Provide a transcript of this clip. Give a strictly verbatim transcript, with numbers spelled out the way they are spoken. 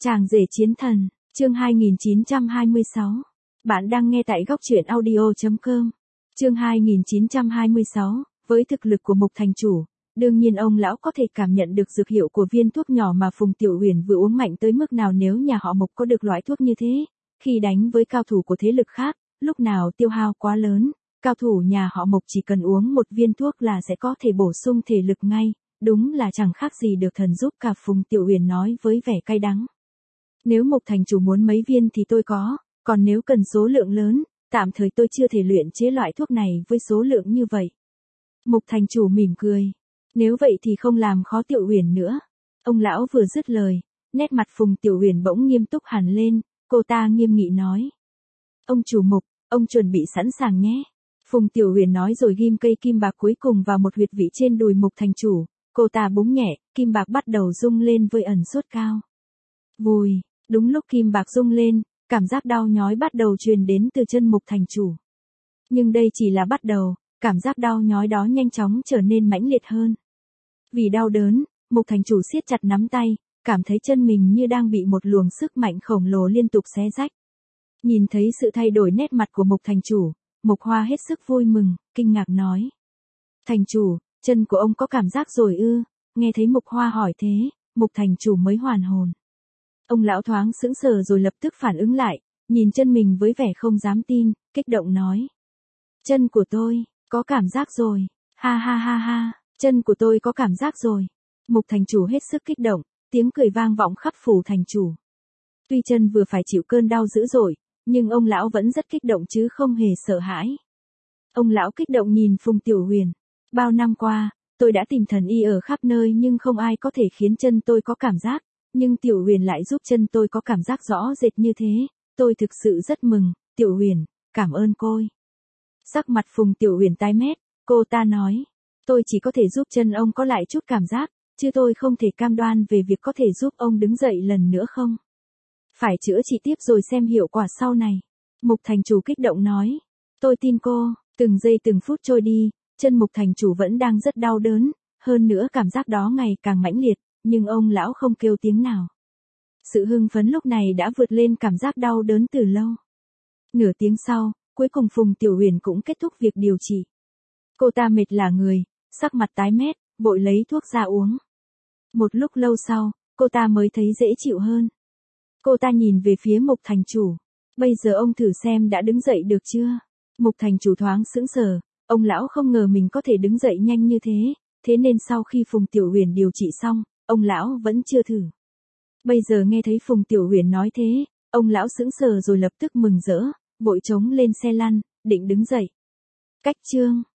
Chàng rể chiến thần, chương hai nghìn chín trăm hai mươi sáu. Bạn đang nghe tại góc truyện audio chấm com. Chương hai nghìn chín trăm hai mươi sáu, với thực lực của Mục thành chủ, đương nhiên ông lão có thể cảm nhận được dược hiệu của viên thuốc nhỏ mà Phùng Tiểu Uyển vừa uống mạnh tới mức nào. Nếu nhà họ Mục có được loại thuốc như thế, khi đánh với cao thủ của thế lực khác, lúc nào tiêu hao quá lớn, cao thủ nhà họ Mục chỉ cần uống một viên thuốc là sẽ có thể bổ sung thể lực ngay, đúng là chẳng khác gì được thần giúp cả. Phùng Tiểu Uyển nói với vẻ cay đắng. Nếu Mục thành chủ muốn mấy viên thì tôi có, còn nếu cần số lượng lớn, tạm thời tôi chưa thể luyện chế loại thuốc này với số lượng như vậy. Mục thành chủ mỉm cười. Nếu vậy thì không làm khó Tiểu Uyển nữa. Ông lão vừa dứt lời, nét mặt Phùng Tiểu Uyển bỗng nghiêm túc hẳn lên, cô ta nghiêm nghị nói. Ông chủ Mục, ông chuẩn bị sẵn sàng nhé. Phùng Tiểu Uyển nói rồi ghim cây kim bạc cuối cùng vào một huyệt vị trên đùi Mục thành chủ, cô ta búng nhẹ, kim bạc bắt đầu rung lên với ẩn suất cao. Vùi, đúng lúc kim bạc rung lên, cảm giác đau nhói bắt đầu truyền đến từ chân Mục thành chủ. Nhưng đây chỉ là bắt đầu, cảm giác đau nhói đó nhanh chóng trở nên mãnh liệt hơn. Vì đau đớn, Mục thành chủ siết chặt nắm tay, cảm thấy chân mình như đang bị một luồng sức mạnh khổng lồ liên tục xé rách. Nhìn thấy sự thay đổi nét mặt của Mục thành chủ, Mục Hoa hết sức vui mừng, kinh ngạc nói. Thành chủ, chân của ông có cảm giác rồi ư? Nghe thấy Mục Hoa hỏi thế, Mục thành chủ mới hoàn hồn. Ông lão thoáng sững sờ rồi lập tức phản ứng lại, nhìn chân mình với vẻ không dám tin, kích động nói. Chân của tôi, có cảm giác rồi, ha ha ha ha, chân của tôi có cảm giác rồi. Mục thành chủ hết sức kích động, tiếng cười vang vọng khắp phủ thành chủ. Tuy chân vừa phải chịu cơn đau dữ dội, nhưng ông lão vẫn rất kích động chứ không hề sợ hãi. Ông lão kích động nhìn Phùng Tiểu Uyển. Bao năm qua, tôi đã tìm thần y ở khắp nơi nhưng không ai có thể khiến chân tôi có cảm giác, nhưng Tiểu Uyển lại giúp chân tôi có cảm giác rõ rệt như thế, tôi thực sự rất mừng, Tiểu Uyển, cảm ơn cô. Sắc mặt Phùng Tiểu Uyển tái mét, cô ta nói, tôi chỉ có thể giúp chân ông có lại chút cảm giác, chứ tôi không thể cam đoan về việc có thể giúp ông đứng dậy lần nữa không. Phải chữa trị tiếp rồi xem hiệu quả sau này. Mục thành chủ kích động nói, tôi tin cô. Từng giây từng phút trôi đi, chân Mục thành chủ vẫn đang rất đau đớn, hơn nữa cảm giác đó ngày càng mãnh liệt, nhưng ông lão không kêu tiếng nào. Sự hưng phấn lúc này đã vượt lên cảm giác đau đớn từ lâu. Nửa tiếng sau, cuối cùng Phùng Tiểu Uyển cũng kết thúc việc điều trị. Cô ta mệt lả người, sắc mặt tái mét, vội lấy thuốc ra uống. Một lúc lâu sau, cô ta mới thấy dễ chịu hơn. Cô ta nhìn về phía Mục thành chủ. Bây giờ ông thử xem đã đứng dậy được chưa? Mục thành chủ thoáng sững sờ, ông lão không ngờ mình có thể đứng dậy nhanh như thế, thế nên sau khi Phùng Tiểu Uyển điều trị xong, ông lão vẫn chưa thử. Bây giờ nghe thấy Phùng Tiểu Uyển nói thế, ông lão sững sờ rồi lập tức mừng rỡ, vội trống lên xe lăn, định đứng dậy. Cách chương